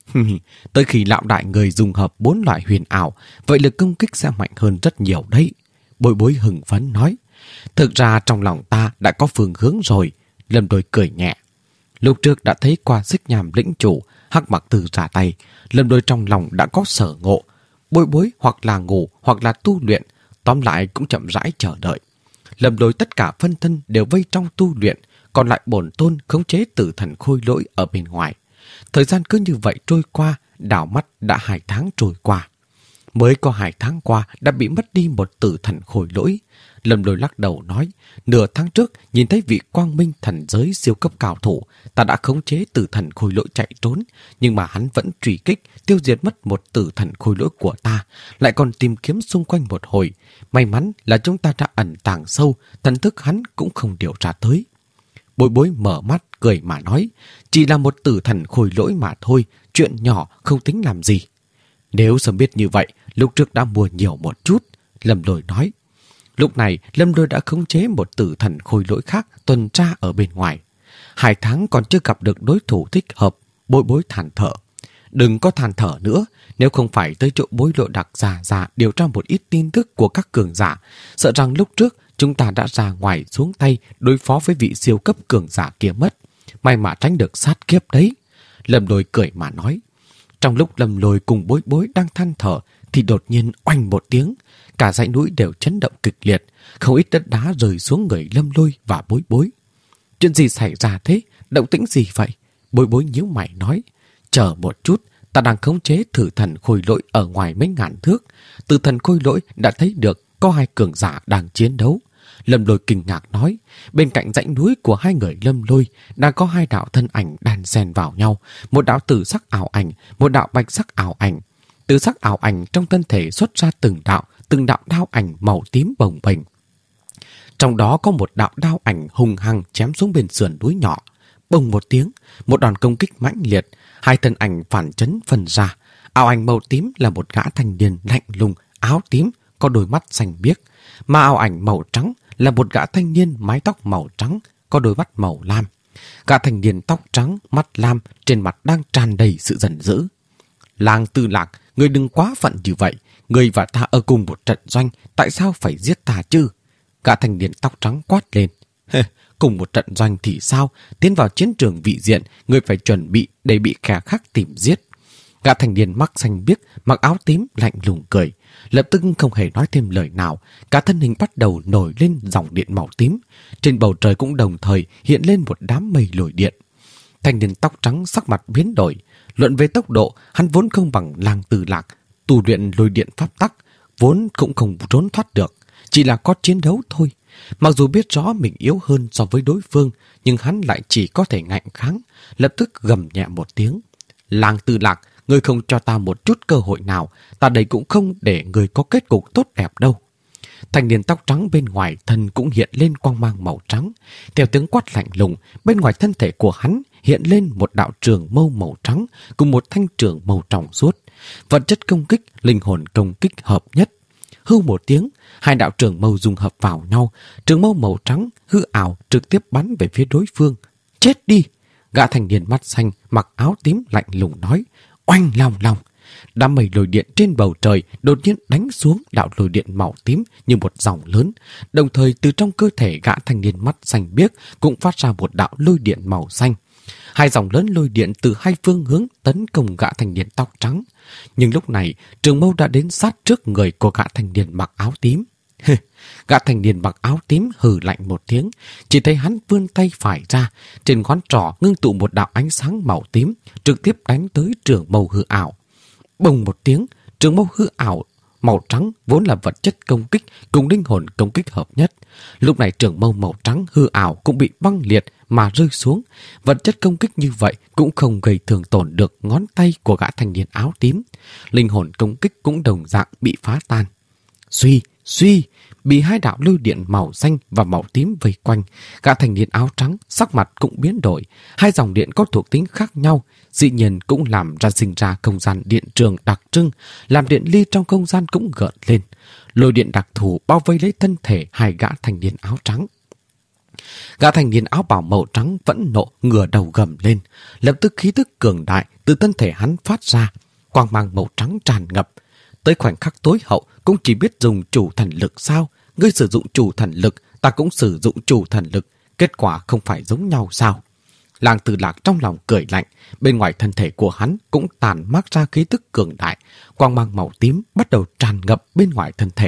Tới khi lão đại người dùng hợp bốn loại huyền ảo, vậy lực công kích sẽ mạnh hơn rất nhiều đấy. Bối bối hừng phấn nói. Thực ra trong lòng ta đã có phương hướng rồi. Lâm Đôi cười nhẹ. Lúc trước đã thấy qua xích nhàm lĩnh chủ, Hắc Mặc Từ ra tay. Lâm Đôi trong lòng đã có sở ngộ. Bối bối hoặc là ngủ hoặc là tu luyện, tóm lại cũng chậm rãi chờ đợi. Lâm Đôi tất cả phân thân đều vây trong tu luyện, còn lại bổn tôn khống chế tử thần khôi lỗi ở bên ngoài. Thời gian cứ như vậy trôi qua, đảo mắt đã hai tháng trôi qua. Mới có hai tháng qua đã bị mất đi một tử thần khôi lỗi. Lâm Lôi lắc đầu nói, nửa tháng trước nhìn thấy vị quang minh thần giới siêu cấp cao thủ, ta đã khống chế tử thần khôi lỗi chạy trốn, nhưng mà hắn vẫn truy kích, tiêu diệt mất một tử thần khôi lỗi của ta, lại còn tìm kiếm xung quanh một hồi. May mắn là chúng ta đã ẩn tàng sâu, thần thức hắn cũng không điều tra tới. Bối bối mở mắt cười mà nói, chỉ là một tử thần khôi lỗi mà thôi, chuyện nhỏ không tính làm gì. Nếu sớm biết như vậy, lúc trước đã mua nhiều một chút, Lâm Lôi nói. Lúc này, Lâm Lôi đã khống chế một tử thần khôi lỗi khác tuần tra ở bên ngoài. Hai tháng còn chưa gặp được đối thủ thích hợp, bối bối than thở. Đừng có than thở nữa, nếu không phải tới chỗ bối lộ đặc giả giả điều tra một ít tin tức của các cường giả, sợ rằng lúc trước chúng ta đã ra ngoài xuống tay đối phó với vị siêu cấp cường giả kia mất. May mà tránh được sát kiếp đấy. Lâm Lôi cười mà nói. Trong lúc Lâm Lôi cùng bối bối đang than thở thì đột nhiên oanh một tiếng. Cả dãy núi đều chấn động kịch liệt. Không ít đất đá rơi xuống người Lâm Lôi và bối bối. Chuyện gì xảy ra thế? Động tĩnh gì vậy? Bối bối nhíu mày nói. Chờ một chút, ta đang khống chế thử thần khôi lỗi ở ngoài mấy ngàn thước. Từ thần khôi lỗi đã thấy được có hai cường giả đang chiến đấu. Lâm Lôi kinh ngạc nói, bên cạnh dãy núi của hai người Lâm Lôi đang có hai đạo thân ảnh đan xen vào nhau, một đạo tử sắc ảo ảnh, một đạo bạch sắc ảo ảnh. Tử sắc ảo ảnh trong thân thể xuất ra từng đạo, từng đạo đao ảnh màu tím bồng bềnh. Trong đó có một đạo đao ảnh hùng hăng chém xuống bên sườn núi nhỏ. Bồng một tiếng, một đòn công kích mãnh liệt, hai thân ảnh phản chấn phân ra. Ảo ảnh màu tím là một gã thanh niên lạnh lùng, áo tím, có đôi mắt xanh biếc, mà ảo ảnh màu trắng là một gã thanh niên mái tóc màu trắng, có đôi mắt màu lam. Gã thanh niên tóc trắng, mắt lam, trên mặt đang tràn đầy sự giận dữ. Lang Tư Lạc, người đừng quá phận như vậy. Người và ta ở cùng một trận doanh, tại sao phải giết ta chứ? Gã thanh niên tóc trắng quát lên. Cùng một trận doanh thì sao? Tiến vào chiến trường vị diện, người phải chuẩn bị để bị kẻ khác tìm giết. Gã thanh niên mắt xanh biếc, mặc áo tím lạnh lùng cười. Lập tức không hề nói thêm lời nào, cả thân hình bắt đầu nổi lên dòng điện màu tím. Trên bầu trời cũng đồng thời hiện lên một đám mây lồi điện. Thanh niên tóc trắng sắc mặt biến đổi. Luận về tốc độ, hắn vốn không bằng Lang Tư Lạc. Tu luyện lôi điện pháp tắc, vốn cũng không trốn thoát được. Chỉ là có chiến đấu thôi. Mặc dù biết rõ mình yếu hơn so với đối phương, nhưng hắn lại chỉ có thể ngạnh kháng. Lập tức gầm nhẹ một tiếng. Lang Tư Lạc, ngươi không cho ta một chút cơ hội nào, ta đây cũng không để ngươi có kết cục tốt đẹp đâu. Thanh niên tóc trắng bên ngoài thân cũng hiện lên quang mang màu trắng. Theo tiếng quát lạnh lùng, bên ngoài thân thể của hắn hiện lên một đạo trường mâu màu trắng cùng một thanh trường màu trong suốt. Vật chất công kích, linh hồn công kích hợp nhất. Hưu một tiếng, hai đạo trường mâu dung hợp vào nhau. Trường mâu màu trắng hư ảo trực tiếp bắn về phía đối phương. Chết đi! Gã thanh niên mắt xanh mặc áo tím lạnh lùng nói. Oanh long long! Đám mây lôi điện trên bầu trời đột nhiên đánh xuống đạo lôi điện màu tím như một dòng lớn. Đồng thời từ trong cơ thể gã thanh niên mắt xanh biếc cũng phát ra một đạo lôi điện màu xanh. Hai dòng lớn lôi điện từ hai phương hướng tấn công gã thanh niên tóc trắng. Nhưng lúc này, Trường Mâu đã đến sát trước người của gã thanh niên mặc áo tím. Gã thanh niên mặc áo tím hừ lạnh một tiếng, chỉ thấy hắn vươn tay phải ra, trên ngón trỏ ngưng tụ một đạo ánh sáng màu tím, trực tiếp đánh tới Trường Mâu hư ảo. Bùng một tiếng, Trường Mâu hư ảo màu trắng vốn là vật chất công kích cùng linh hồn công kích hợp nhất. Lúc này Trường Mâu màu trắng hư ảo cũng bị băng liệt mà rơi xuống. Vật chất công kích như vậy cũng không gây thương tổn được ngón tay của gã thanh niên áo tím. Linh hồn công kích cũng đồng dạng bị phá tan. Suy, suy, bị hai đạo lôi điện màu xanh và màu tím vây quanh, gã thanh niên áo trắng sắc mặt cũng biến đổi. Hai dòng điện có thuộc tính khác nhau, dĩ nhiên cũng làm ra sinh ra không gian điện trường đặc trưng, làm điện ly trong không gian cũng gợn lên. Lôi điện đặc thù bao vây lấy thân thể hai gã thanh niên áo trắng. Gã thanh niên áo bào màu trắng vẫn nộ, ngửa đầu gầm lên, lập tức khí tức cường đại từ thân thể hắn phát ra, quang mang màu trắng tràn ngập. Tới khoảnh khắc tối hậu cũng chỉ biết dùng chủ thần lực sao? Ngươi sử dụng chủ thần lực, ta cũng sử dụng chủ thần lực, kết quả không phải giống nhau sao? Lang Tử Lạc trong lòng cười lạnh, bên ngoài thân thể của hắn cũng tàn mát ra khí tức cường đại, quang mang màu tím bắt đầu tràn ngập bên ngoài thân thể.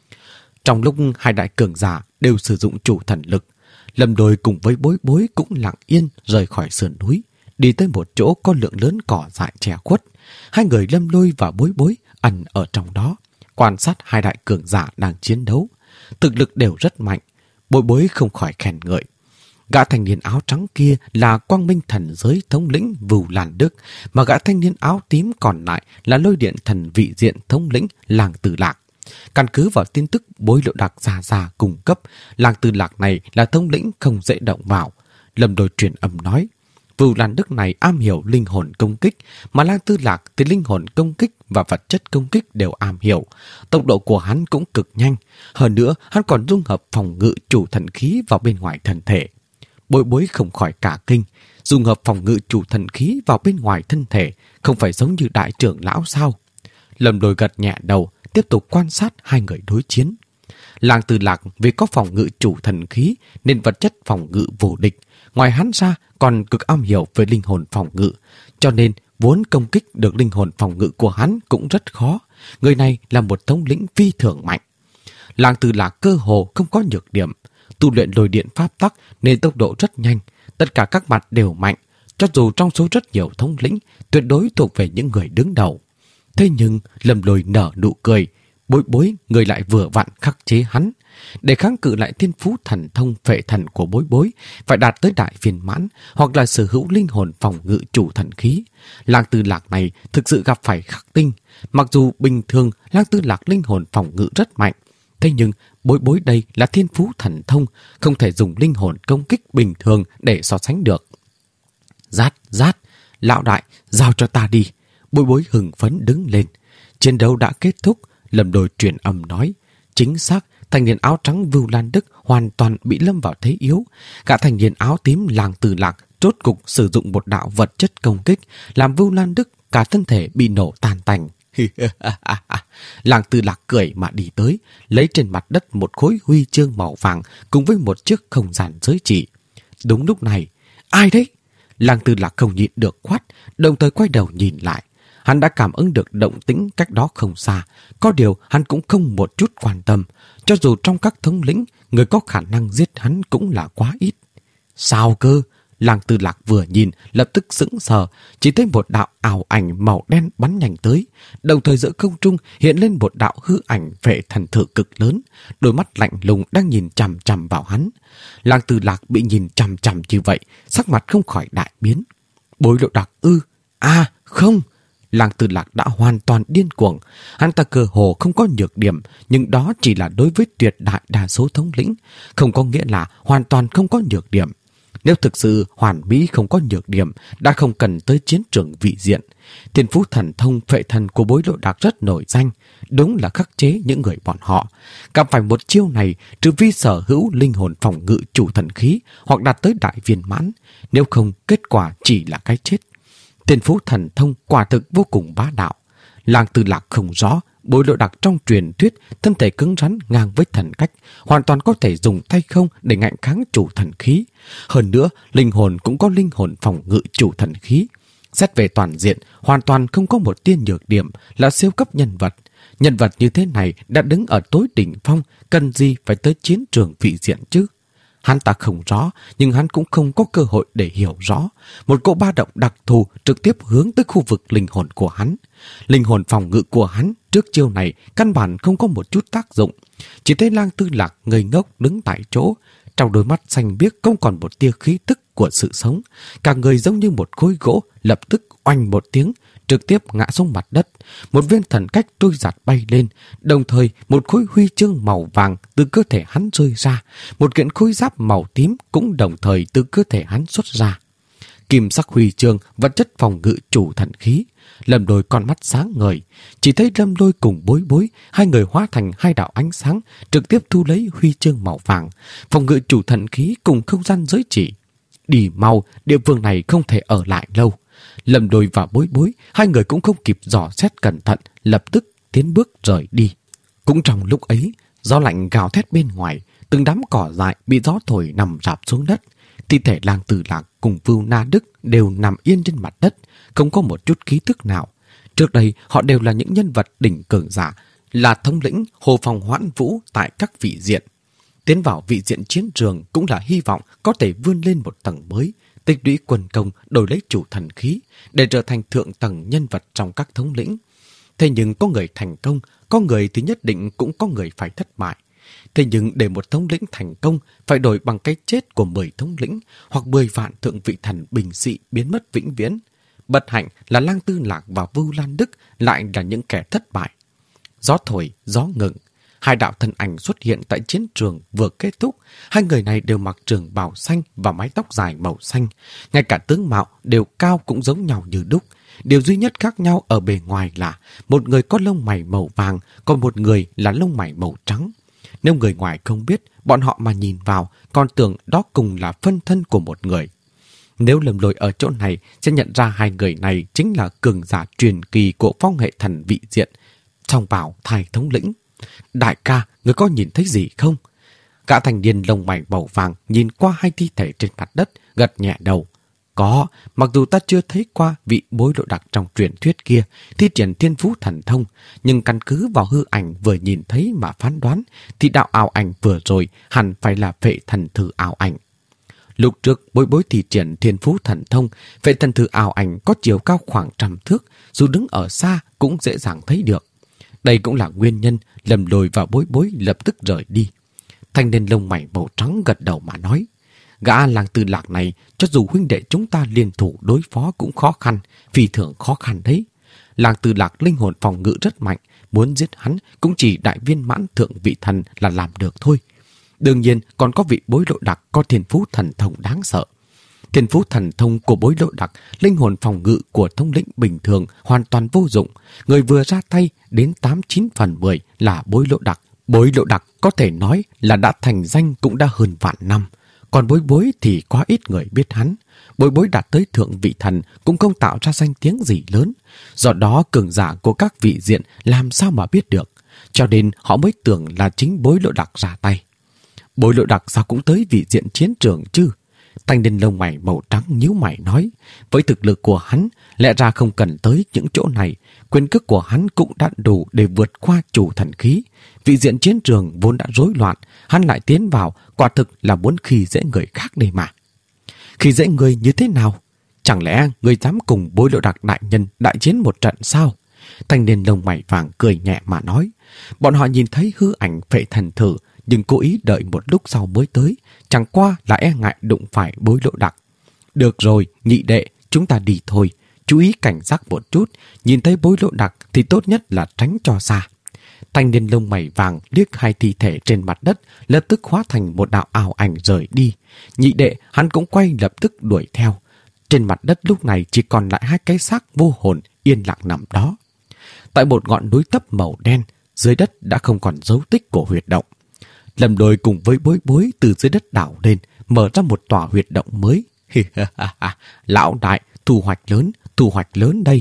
Trong lúc hai đại cường giả đều sử dụng chủ thần lực, Lâm Đôi cùng với Bối Bối cũng lặng yên rời khỏi sườn núi, đi tới một chỗ có lượng lớn cỏ dại che khuất. Hai người Lâm Lôi và Bối Bối ẩn ở trong đó, quan sát hai đại cường giả đang chiến đấu. Thực lực đều rất mạnh, Bối Bối không khỏi khen ngợi. Gã thanh niên áo trắng kia là Quang Minh thần giới thống lĩnh Vưu Lan Đức, mà gã thanh niên áo tím còn lại là Lôi điện thần vị diện thống lĩnh Lang Tử Lạc. Căn cứ vào tin tức Bối Lộ Đặc già già cung cấp, Lang Tử Lạc này là thống lĩnh không dễ động vào. Lâm Đôi truyền âm nói, Vưu Lan Đức này am hiểu linh hồn công kích, mà Lang Tử Lạc thì linh hồn công kích và vật chất công kích đều am hiểu. Tốc độ của hắn cũng cực nhanh. Hơn nữa, hắn còn dung hợp phòng ngự chủ thần khí vào bên ngoài thân thể. Bối Bối không khỏi cả kinh. Dung hợp phòng ngự chủ thần khí vào bên ngoài thân thể không phải giống như đại trưởng lão sao? Lâm Đôi gật nhẹ đầu, tiếp tục quan sát hai người đối chiến. Lang Tử Lạc vì có phòng ngự chủ thần khí nên vật chất phòng ngự vô địch. Ngoài hắn ra còn cực am hiểu về linh hồn phòng ngự, cho nên vốn công kích được linh hồn phòng ngự của hắn cũng rất khó. Người này là một thống lĩnh phi thường mạnh. Lang Tử Lạc cơ hồ không có nhược điểm, tu luyện lôi điện pháp tắc nên tốc độ rất nhanh, tất cả các mặt đều mạnh, cho dù trong số rất nhiều thống lĩnh tuyệt đối thuộc về những người đứng đầu. Thế nhưng Lâm Lôi nở nụ cười, Bối Bối người lại vừa vặn khắc chế hắn. Để kháng cự lại thiên phú thần thông phệ thần của Bối Bối, phải đạt tới đại viên mãn hoặc là sở hữu linh hồn phòng ngự chủ thần khí. Lang Tử Lạc này thực sự gặp phải khắc tinh. Mặc dù bình thường Lang Tử Lạc linh hồn phòng ngự rất mạnh, thế nhưng Bối Bối đây là thiên phú thần thông, không thể dùng linh hồn công kích bình thường để so sánh được. Rát, rát, lão đại, giao cho ta đi. Bối Bối hừng phấn đứng lên. Chiến đấu đã kết thúc, Lâm Đôi truyền âm nói. Chính xác, thanh niên áo trắng Vưu Lan Đức hoàn toàn bị lâm vào thế yếu. Cả thanh niên áo tím Lang Tử Lạc rốt cục sử dụng một đạo vật chất công kích, làm Vưu Lan Đức cả thân thể bị nổ tan tành. Lang Tử Lạc cười mà đi tới, lấy trên mặt đất một khối huy chương màu vàng cùng với một chiếc không gian giới chỉ. Đúng lúc này, ai đấy? Lang Tử Lạc không nhịn được quát, đồng thời quay đầu nhìn lại. Hắn đã cảm ứng được động tĩnh cách đó không xa, có điều hắn cũng không một chút quan tâm, cho dù trong các thống lĩnh, người có khả năng giết hắn cũng là quá ít. Sao cơ? Lang Tử Lạc vừa nhìn, lập tức sững sờ, chỉ thấy một đạo ảo ảnh màu đen bắn nhanh tới, đồng thời giữa không trung hiện lên một đạo hư ảnh vệ thần thử cực lớn, đôi mắt lạnh lùng đang nhìn chằm chằm vào hắn. Lang Tử Lạc bị nhìn chằm chằm như vậy, sắc mặt không khỏi đại biến. Bối Lộ Đặc ư? À, không! Lang Tử Lạc đã hoàn toàn điên cuồng. Hắn ta cơ hồ không có nhược điểm, nhưng đó chỉ là đối với tuyệt đại đa số thống lĩnh, không có nghĩa là hoàn toàn không có nhược điểm. Nếu thực sự hoàn mỹ không có nhược điểm, đã không cần tới chiến trường vị diện. Thiên phú thần thông phệ thần của Bối Lộ Đặc rất nổi danh, đúng là khắc chế những người bọn họ. Gặp phải một chiêu này, trừ phi sở hữu linh hồn phòng ngự chủ thần khí hoặc đạt tới đại viên mãn, nếu không kết quả chỉ là cái chết. Thiên phú thần thông quả thực vô cùng bá đạo. Lang Tư Lạc không rõ, Bối Lộ Đặc trong truyền thuyết thân thể cứng rắn ngang với thần cách, hoàn toàn có thể dùng tay không để ngạnh kháng chủ thần khí. Hơn nữa, linh hồn cũng có linh hồn phòng ngự chủ thần khí. Xét về toàn diện, hoàn toàn không có một tia nhược điểm, là siêu cấp nhân vật. Nhân vật như thế này đã đứng ở tối đỉnh phong, cần gì phải tới chiến trường vị diện chứ? Hắn ta không rõ, nhưng hắn cũng không có cơ hội để hiểu rõ. Một cỗ ba động đặc thù trực tiếp hướng tới khu vực linh hồn của hắn. Linh hồn phòng ngự của hắn trước chiêu này căn bản không có một chút tác dụng. Chỉ thấy Lang Tư Lạc ngây ngốc đứng tại chỗ, trong đôi mắt xanh biếc không còn một tia khí tức của sự sống. Cả người giống như một khối gỗ, lập tức oanh một tiếng, trực tiếp ngã xuống mặt đất. Một viên thần cách trôi giạt bay lên, đồng thời một khối huy chương màu vàng từ cơ thể hắn rơi ra. Một kiện khối giáp màu tím cũng đồng thời từ cơ thể hắn xuất ra. Kim sắc huy chương, vật chất phòng ngự chủ thần khí. Lâm Lôi con mắt sáng ngời, chỉ thấy Lâm Lôi cùng Bối Bối, hai người hóa thành hai đạo ánh sáng, trực tiếp thu lấy huy chương màu vàng, phòng ngự chủ thần khí cùng không gian giới chỉ. Đi mau, địa phương này không thể ở lại lâu. Lâm Lôi và Bối Bối, hai người cũng không kịp dò xét cẩn thận, lập tức tiến bước rời đi. Cũng trong lúc ấy, gió lạnh gào thét bên ngoài, từng đám cỏ dại bị gió thổi nằm rạp xuống đất. Thi thể Lang Tư Lạc cùng Vưu Na Đức đều nằm yên trên mặt đất, không có một chút khí thức nào. Trước đây họ đều là những nhân vật đỉnh cường giả, là thống lĩnh Hồ Phong Hoãn Vũ tại các vị diện. Tiến vào vị diện chiến trường cũng là hy vọng có thể vươn lên một tầng mới, tích lũy quân công đổi lấy chủ thần khí để trở thành thượng tầng nhân vật trong các thống lĩnh. Thế nhưng có người thành công, có người thì nhất định cũng có người phải thất bại. Thế nhưng để một thống lĩnh thành công phải đổi bằng cái chết của mười thống lĩnh hoặc mười vạn thượng vị thần bình dị biến mất vĩnh viễn. Bất hạnh là Lang Tư Lạc và Vưu Lan Đức lại là những kẻ thất bại. Gió thổi, gió ngừng. Hai đạo thân ảnh xuất hiện tại chiến trường vừa kết thúc. Hai người này đều mặc trường bào xanh và mái tóc dài màu xanh. Ngay cả tướng mạo đều cao cũng giống nhau như đúc. Điều duy nhất khác nhau ở bề ngoài là một người có lông mày màu vàng, còn một người là lông mày màu trắng. Nếu người ngoài không biết, bọn họ mà nhìn vào còn tưởng đó cùng là phân thân của một người. Nếu Lâm Lôi ở chỗ này sẽ nhận ra hai người này chính là cường giả truyền kỳ của phong hệ thần vị diện, trong bảo thai thống lĩnh. Đại ca, người có nhìn thấy gì không? Gã thanh niên lông mày màu vàng nhìn qua hai thi thể trên mặt đất, gật nhẹ đầu. Có, mặc dù ta chưa thấy qua vị Bối Lộ Đặc trong truyền thuyết kia thi triển thiên phú thần thông, nhưng căn cứ vào hư ảnh vừa nhìn thấy mà phán đoán, thì đạo ảo ảnh vừa rồi hẳn phải là Vệ Thần Thử ảo ảnh. Lúc trước Bối Bối thi triển thiên phú thần thông, Vệ Thần Thử ảo ảnh có chiều cao khoảng trăm thước, dù đứng ở xa cũng dễ dàng thấy được. Đây cũng là nguyên nhân Lâm Lôi và Bối Bối lập tức rời đi. Thanh niên lông mày màu trắng gật đầu mà nói, gã Lang Tư Lạc này cho dù huynh đệ chúng ta liên thủ đối phó cũng khó khăn, phi thường khó khăn đấy. Lang Tư Lạc linh hồn phòng ngự rất mạnh, muốn giết hắn cũng chỉ đại viên mãn thượng vị thần là làm được thôi. Đương nhiên còn có vị Bối Lộ Đặc có thiên phú thần thông đáng sợ. Thiên phú thần thông của Bối Lộ Đặc, linh hồn phòng ngự của thống lĩnh bình thường hoàn toàn vô dụng. Người vừa ra tay đến tám chín phần mười là Bối Lộ Đặc. Bối Lộ Đặc có thể nói là đã thành danh cũng đã hơn vạn năm. Còn Bối Bối thì quá ít người biết hắn. Bối Bối đạt tới thượng vị thần cũng không tạo ra danh tiếng gì lớn. Do đó cường giả của các vị diện làm sao mà biết được. Cho nên họ mới tưởng là chính Bối Lộ Đặc ra tay. Bối Lộ Đặc sao cũng tới vị diện chiến trường chứ? Thanh niên lông mày màu trắng nhíu mày nói, với thực lực của hắn, lẽ ra không cần tới những chỗ này, quyền cước của hắn cũng đã đủ để vượt qua chủ thần khí. Vị diện chiến trường vốn đã rối loạn, hắn lại tiến vào, quả thực là muốn khi dễ người khác đây mà. Khi dễ người như thế nào? Chẳng lẽ người dám cùng Bối Lộ Đặc đại nhân đại chiến một trận sao? Thanh niên lông mày vàng cười nhẹ mà nói, bọn họ nhìn thấy hư ảnh Vệ Thần Thử, nhưng cố ý đợi một lúc sau mới tới, chẳng qua là e ngại đụng phải Bối Lộ Đặc. Được rồi, nhị đệ, chúng ta đi thôi, chú ý cảnh giác một chút, nhìn thấy Bối Lộ Đặc thì tốt nhất là tránh cho xa. Thanh niên lông mày vàng liếc hai thi thể trên mặt đất, lập tức hóa thành một đạo ảo ảnh rời đi. Nhị đệ, hắn cũng quay lập tức đuổi theo. Trên mặt đất lúc này chỉ còn lại hai cái xác vô hồn yên lặng nằm đó. Tại một ngọn núi thấp màu đen, dưới đất đã không còn dấu tích của huyệt động. Lâm Lôi cùng với Bối Bối từ dưới đất đảo lên, mở ra một tòa huyệt động mới. Lão đại, thu hoạch lớn, thu hoạch lớn đây.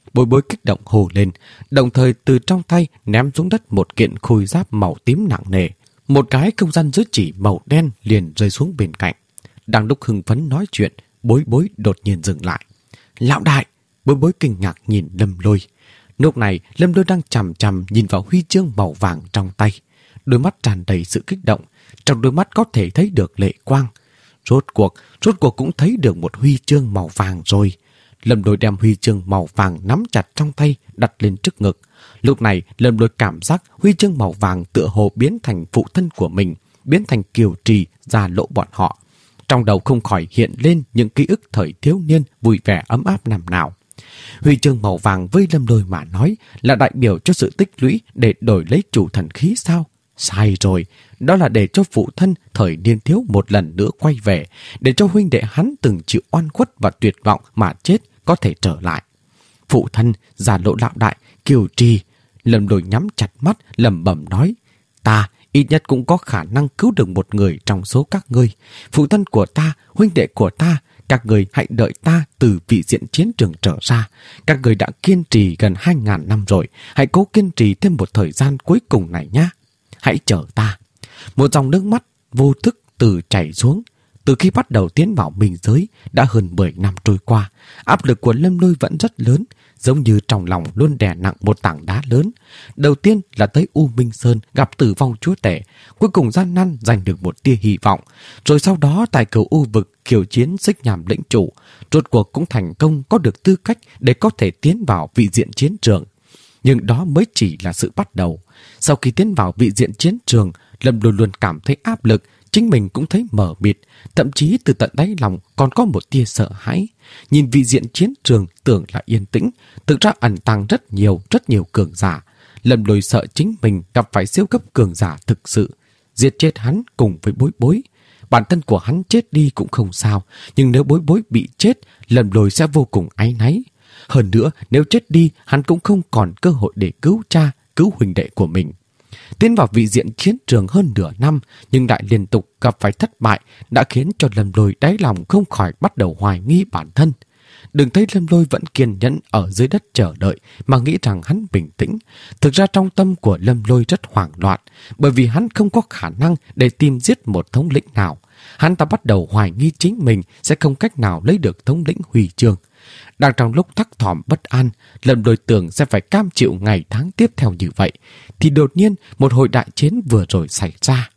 Bối Bối kích động hô lên, đồng thời từ trong tay ném xuống đất một kiện khôi giáp màu tím nặng nề. Một cái không gian giới chỉ màu đen liền rơi xuống bên cạnh. Đang lúc hưng phấn nói chuyện, Bối Bối đột nhiên dừng lại. Lão đại! Bối Bối kinh ngạc nhìn Lâm Lôi. Lúc này Lâm Lôi đang chằm chằm nhìn vào huy chương màu vàng trong tay. Đôi mắt tràn đầy sự kích động. Trong đôi mắt có thể thấy được lệ quang. Rốt cuộc, rốt cuộc cũng thấy được một huy chương màu vàng rồi. Lâm Lôi đem huy chương màu vàng nắm chặt trong tay, đặt lên trước ngực. Lúc này Lâm Lôi cảm giác huy chương màu vàng tựa hồ biến thành phụ thân của mình, biến thành Kiều Trì ra lỗ bọn họ. Trong đầu không khỏi hiện lên những ký ức thời thiếu niên vui vẻ ấm áp năm nào. Huy chương màu vàng với Lâm Lôi mà nói là đại biểu cho sự tích lũy để đổi lấy chủ thần khí sao? Sai rồi, đó là để cho phụ thân thời niên thiếu một lần nữa quay về, để cho huynh đệ hắn từng chịu oan khuất và tuyệt vọng mà chết có thể trở lại. Phụ thân, già lộ lão đại, Kiều Trì. Lâm Lôi nhắm chặt mắt, lẩm bẩm nói, ta ít nhất cũng có khả năng cứu được một người trong số các ngươi. Phụ thân của ta, huynh đệ của ta, các người hãy đợi ta từ vị diện chiến trường trở ra. Các người đã kiên trì gần hai ngàn năm rồi, hãy cố kiên trì thêm một thời gian cuối cùng này nhé. Hãy chờ ta. Một dòng nước mắt vô thức từ chảy xuống. Từ khi bắt đầu tiến vào minh giới, đã hơn mười năm trôi qua, áp lực của Lâm Lôi vẫn rất lớn, giống như trong lòng luôn đè nặng một tảng đá lớn. Đầu tiên là tới U Minh Sơn gặp tử vong chúa tể, cuối cùng gian nan giành được một tia hy vọng. Rồi sau đó tại cửu U vực khiêu chiến Xích Nhàm lĩnh chủ, rốt cuộc cũng thành công có được tư cách để có thể tiến vào vị diện chiến trường. Nhưng đó mới chỉ là sự bắt đầu. Sau khi tiến vào vị diện chiến trường, Lâm luôn luôn cảm thấy áp lực, chính mình cũng thấy mờ mịt, thậm chí từ tận đáy lòng còn có một tia sợ hãi. Nhìn vị diện chiến trường tưởng là yên tĩnh, thực ra ẩn tàng rất nhiều, rất nhiều cường giả. Lâm Lôi sợ chính mình gặp phải siêu cấp cường giả thực sự, giết chết hắn cùng với Bối Bối. Bản thân của hắn chết đi cũng không sao, nhưng nếu Bối Bối bị chết, Lâm Lôi sẽ vô cùng áy náy. Hơn nữa, nếu chết đi, hắn cũng không còn cơ hội để cứu cha, cứu huynh đệ của mình. Tiến vào vị diện chiến trường hơn nửa năm, nhưng lại liên tục gặp phải thất bại, đã khiến cho Lâm Lôi đáy lòng không khỏi bắt đầu hoài nghi bản thân. Đừng thấy Lâm Lôi vẫn kiên nhẫn ở dưới đất chờ đợi mà nghĩ rằng hắn bình tĩnh. Thực ra trong tâm của Lâm Lôi rất hoảng loạn, bởi vì hắn không có khả năng để tìm giết một thống lĩnh nào. Hắn ta bắt đầu hoài nghi chính mình sẽ không cách nào lấy được thống lĩnh huy chương. Đang trong lúc thắc thỏm bất an, Lâm Lôi tưởng sẽ phải cam chịu ngày tháng tiếp theo như vậy, thì đột nhiên một hồi đại chiến vừa rồi xảy ra,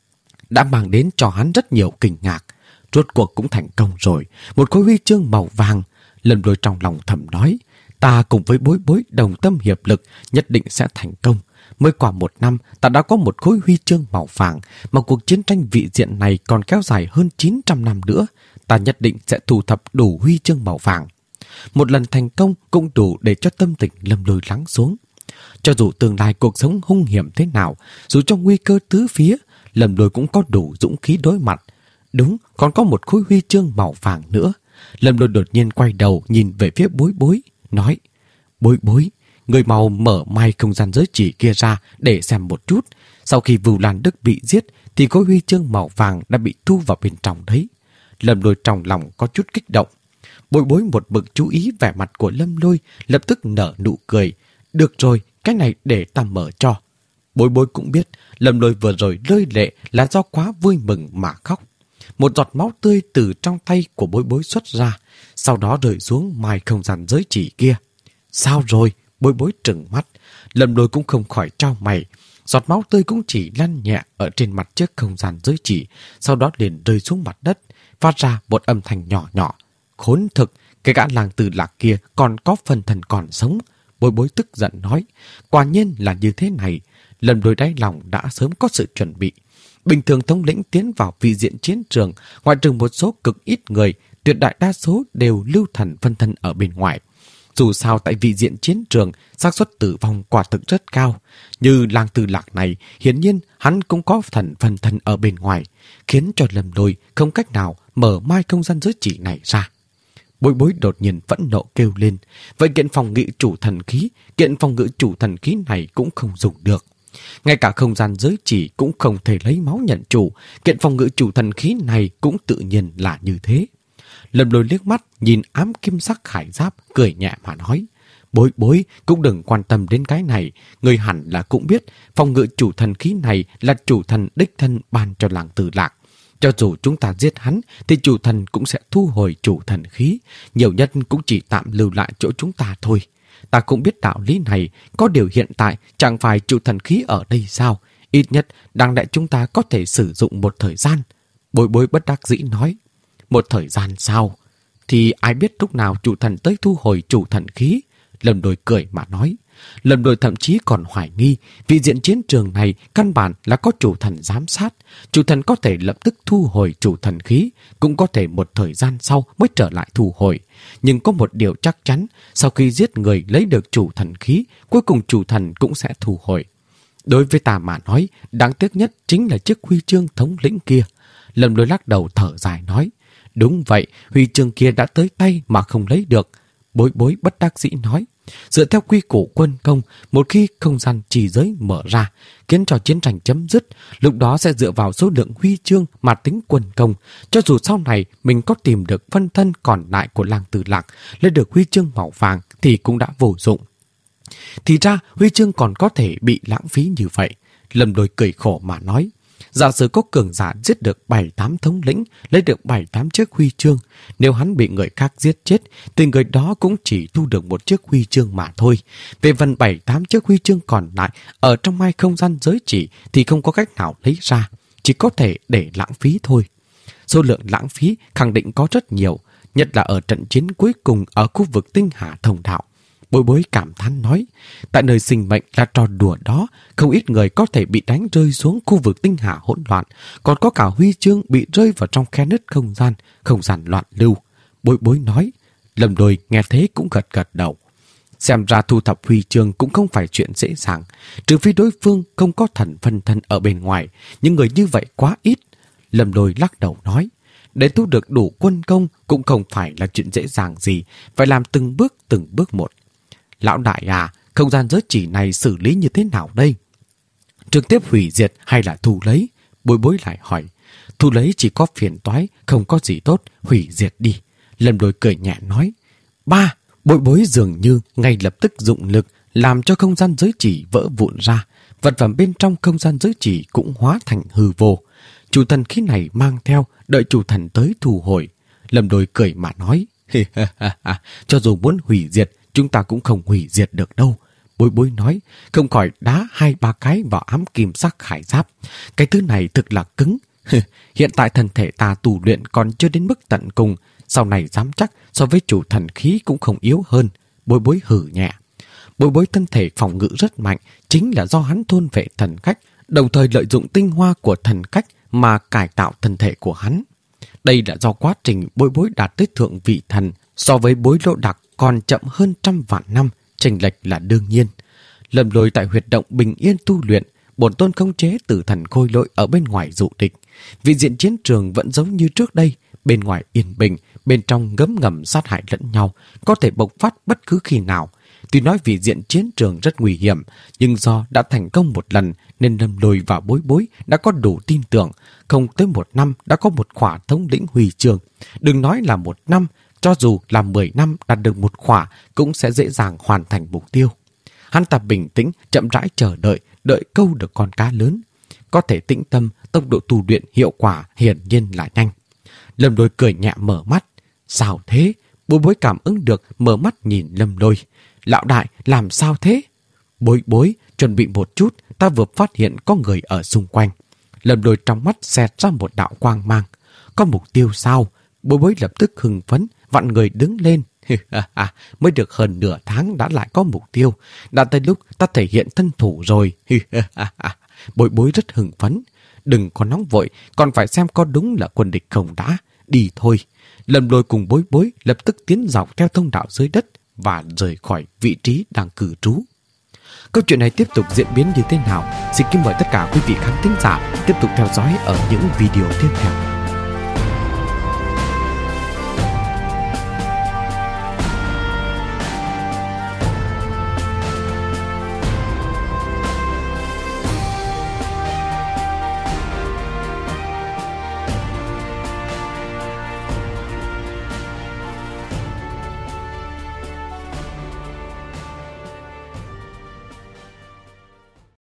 đã mang đến cho hắn rất nhiều kinh ngạc. Rốt cuộc cũng thành công rồi, một khối huy chương màu vàng. Lâm Lôi trong lòng thầm nói, ta cùng với Bối Bối đồng tâm hiệp lực nhất định sẽ thành công. Mới qua một năm, ta đã có một khối huy chương màu vàng, mà cuộc chiến tranh vị diện này còn kéo dài hơn chín trăm năm nữa. Ta nhất định sẽ thu thập đủ huy chương màu vàng. Một lần thành công cũng đủ để cho tâm tình Lâm Lôi lắng xuống. Cho dù tương lai cuộc sống hung hiểm thế nào, dù trong nguy cơ tứ phía, Lâm Lôi cũng có đủ dũng khí đối mặt. Đúng, còn có một khối huy chương màu vàng nữa. Lâm Lôi đột nhiên quay đầu nhìn về phía Bối Bối, nói, Bối Bối, người mau mở mai không gian giới chỉ kia ra để xem một chút. Sau khi Vưu Lan Đức bị giết, thì khối huy chương màu vàng đã bị thu vào bên trong đấy. Lâm Lôi trong lòng có chút kích động. Bối Bối một bực chú ý vẻ mặt của Lâm Lôi, lập tức nở nụ cười. Được rồi, cái này để ta mở cho. Bối Bối cũng biết Lâm Lôi vừa rồi rơi lệ là do quá vui mừng mà khóc. Một giọt máu tươi từ trong tay của Bối Bối xuất ra, sau đó rơi xuống mai không gian giới chỉ kia. Sao rồi? Bối Bối trừng mắt. Lâm Lôi cũng không khỏi trao mày. Giọt máu tươi cũng chỉ lăn nhẹ ở trên mặt chiếc không gian giới chỉ, sau đó liền rơi xuống mặt đất, phát ra một âm thanh nhỏ nhỏ. Khốn thực, cái gã làng Từ Lạc kia còn có phần thần còn sống. Bối Bối tức giận nói, quả nhiên là như thế này. Lâm Lôi đáy lòng đã sớm có sự chuẩn bị. Bình thường thống lĩnh tiến vào vị diện chiến trường, ngoại trừ một số cực ít người, tuyệt đại đa số đều lưu thần phân thân ở bên ngoài. Dù sao tại vị diện chiến trường, xác suất tử vong quả thực rất cao. Như làng Từ Lạc này, hiển nhiên hắn cũng có thần phân thân ở bên ngoài, khiến cho Lâm Lôi không cách nào mở mai không gian giới chỉ này ra. Bối Bối đột nhiên phẫn nộ kêu lên, vậy kiện phòng ngự chủ thần khí, kiện phòng ngự chủ thần khí này cũng không dùng được. Ngay cả không gian giới chỉ cũng không thể lấy máu nhận chủ, kiện phòng ngự chủ thần khí này cũng tự nhiên là như thế. Lâm Lôi liếc mắt nhìn ám kim sắc khải giáp, cười nhẹ mà nói, Bối bối cũng đừng quan tâm đến cái này. Người hẳn là cũng biết phòng ngự chủ thần khí này là chủ thần đích thân ban cho làng Tử Lạc. Cho dù chúng ta giết hắn thì chủ thần cũng sẽ thu hồi chủ thần khí. Nhiều nhất cũng chỉ tạm lưu lại chỗ chúng ta thôi. Ta cũng biết đạo lý này, có điều hiện tại chẳng phải chủ thần khí ở đây sao? Ít nhất đáng lẽ chúng ta có thể sử dụng một thời gian. Bối bối bất đắc dĩ nói. Một thời gian sao? Thì ai biết lúc nào chủ thần tới thu hồi chủ thần khí? Lâm Đôi cười mà nói. Lâm Đôi thậm chí còn hoài nghi vị diện chiến trường này căn bản là có chủ thần giám sát. Chủ thần có thể lập tức thu hồi chủ thần khí, cũng có thể một thời gian sau mới trở lại thu hồi. Nhưng có một điều chắc chắn, sau khi giết người lấy được chủ thần khí, cuối cùng chủ thần cũng sẽ thu hồi. Đối với ta mà nói, đáng tiếc nhất chính là chiếc huy chương thống lĩnh kia. Lâm Đôi lắc đầu thở dài nói. Đúng vậy, huy chương kia đã tới tay mà không lấy được. Bối bối bất đắc dĩ nói. Dựa theo quy củ quân công, một khi không gian trì giới mở ra, khiến cho chiến tranh chấm dứt, lúc đó sẽ dựa vào số lượng huy chương mà tính quân công. Cho dù sau này mình có tìm được phân thân còn lại của làng Tử Lạc, lấy được huy chương màu vàng thì cũng đã vô dụng. Thì ra huy chương còn có thể bị lãng phí như vậy. Lâm Đôi cười khổ mà nói. Giả sử có cường giả giết được bảy tám thống lĩnh, lấy được bảy tám chiếc huy chương. Nếu hắn bị người khác giết chết, thì người đó cũng chỉ thu được một chiếc huy chương mà thôi. Về phần bảy tám chiếc huy chương còn lại, ở trong mai không gian giới chỉ thì không có cách nào lấy ra, chỉ có thể để lãng phí thôi. Số lượng lãng phí khẳng định có rất nhiều, nhất là ở trận chiến cuối cùng ở khu vực Tinh Hà Thông Đạo. Bối bối cảm thán nói, tại nơi sinh mệnh là trò đùa đó, không ít người có thể bị đánh rơi xuống khu vực Tinh Hà hỗn loạn, còn có cả huy chương bị rơi vào trong khe nứt không gian, không gian loạn lưu. Bối bối nói. Lâm Đôi nghe thế cũng gật gật đầu. Xem ra thu thập huy chương cũng không phải chuyện dễ dàng, trừ phi đối phương không có thần phân thân ở bên ngoài, nhưng người như vậy quá ít. Lâm Đôi lắc đầu nói, để thu được đủ quân công cũng không phải là chuyện dễ dàng gì, phải làm từng bước từng bước một. Lão đại à, không gian giới chỉ này xử lý như thế nào đây? Trực tiếp hủy diệt hay là thu lấy? Bối bối lại hỏi. Thu lấy chỉ có phiền toái, không có gì tốt, hủy diệt đi. Lâm Đôi cười nhẹ nói. Ba! Bối bối dường như ngay lập tức dụng lực làm cho không gian giới chỉ vỡ vụn ra. Vật phẩm bên trong không gian giới chỉ cũng hóa thành hư vô. Chủ thần khí này mang theo, đợi chủ thần tới thu hồi. Lâm Đôi cười mà nói. Cho dù muốn hủy diệt, chúng ta cũng không hủy diệt được đâu. Bối bối nói, không khỏi đá hai ba cái vào ám kim sắc khải giáp. Cái thứ này thực là cứng. Hiện tại thân thể ta tu luyện còn chưa đến mức tận cùng, sau này dám chắc so với chủ thần khí cũng không yếu hơn. Bối bối hử nhẹ. Bối bối thân thể phòng ngự rất mạnh, chính là do hắn thôn vệ thần cách, đồng thời lợi dụng tinh hoa của thần cách mà cải tạo thân thể của hắn. Đây là do quá trình bối bối đạt tới thượng vị thần, so với bối Lỗ Đặc còn chậm hơn trăm vạn năm, chênh lệch là đương nhiên. Lâm Lôi tại huyệt động bình yên tu luyện, bổn tôn khống chế tử thần khôi lỗi ở bên ngoài dụ địch. Vị diện chiến trường vẫn giống như trước đây, bên ngoài yên bình, bên trong ngấm ngầm sát hại lẫn nhau, có thể bộc phát bất cứ khi nào. Tuy nói vị diện chiến trường rất nguy hiểm, nhưng do đã thành công một lần nên Lâm Lôi và bối bối đã có đủ tin tưởng, không tới một năm đã có một khỏa thống lĩnh huy chương. Đừng nói là một năm, cho dù là mười năm đạt được một khỏa cũng sẽ dễ dàng hoàn thành mục tiêu. Hắn ta bình tĩnh, chậm rãi chờ đợi, đợi câu được con cá lớn. Có thể tĩnh tâm, tốc độ tu luyện hiệu quả hiển nhiên là nhanh. Lâm Lôi cười nhẹ mở mắt. Sao thế? Bối bối cảm ứng được, mở mắt nhìn Lâm Lôi. Lão đại, làm sao thế? Bối bối, chuẩn bị một chút, ta vừa phát hiện có người ở xung quanh. Lâm Lôi trong mắt xẹt ra một đạo quang mang. Có mục tiêu sao? Bối bối lập tức hưng phấn, vặn người đứng lên. Mới được hơn nửa tháng đã lại có mục tiêu. Đã tới lúc ta thể hiện thân thủ rồi. Bối bối rất hưng phấn. Đừng có nóng vội, còn phải xem có đúng là quân địch không đã. Đi thôi. Lâm Lôi cùng bối bối lập tức tiến dọc theo thông đạo dưới đất và rời khỏi vị trí đang cư trú. Câu chuyện này tiếp tục diễn biến như thế nào? Xin kính mời tất cả quý vị khán thính giả tiếp tục theo dõi ở những video tiếp theo.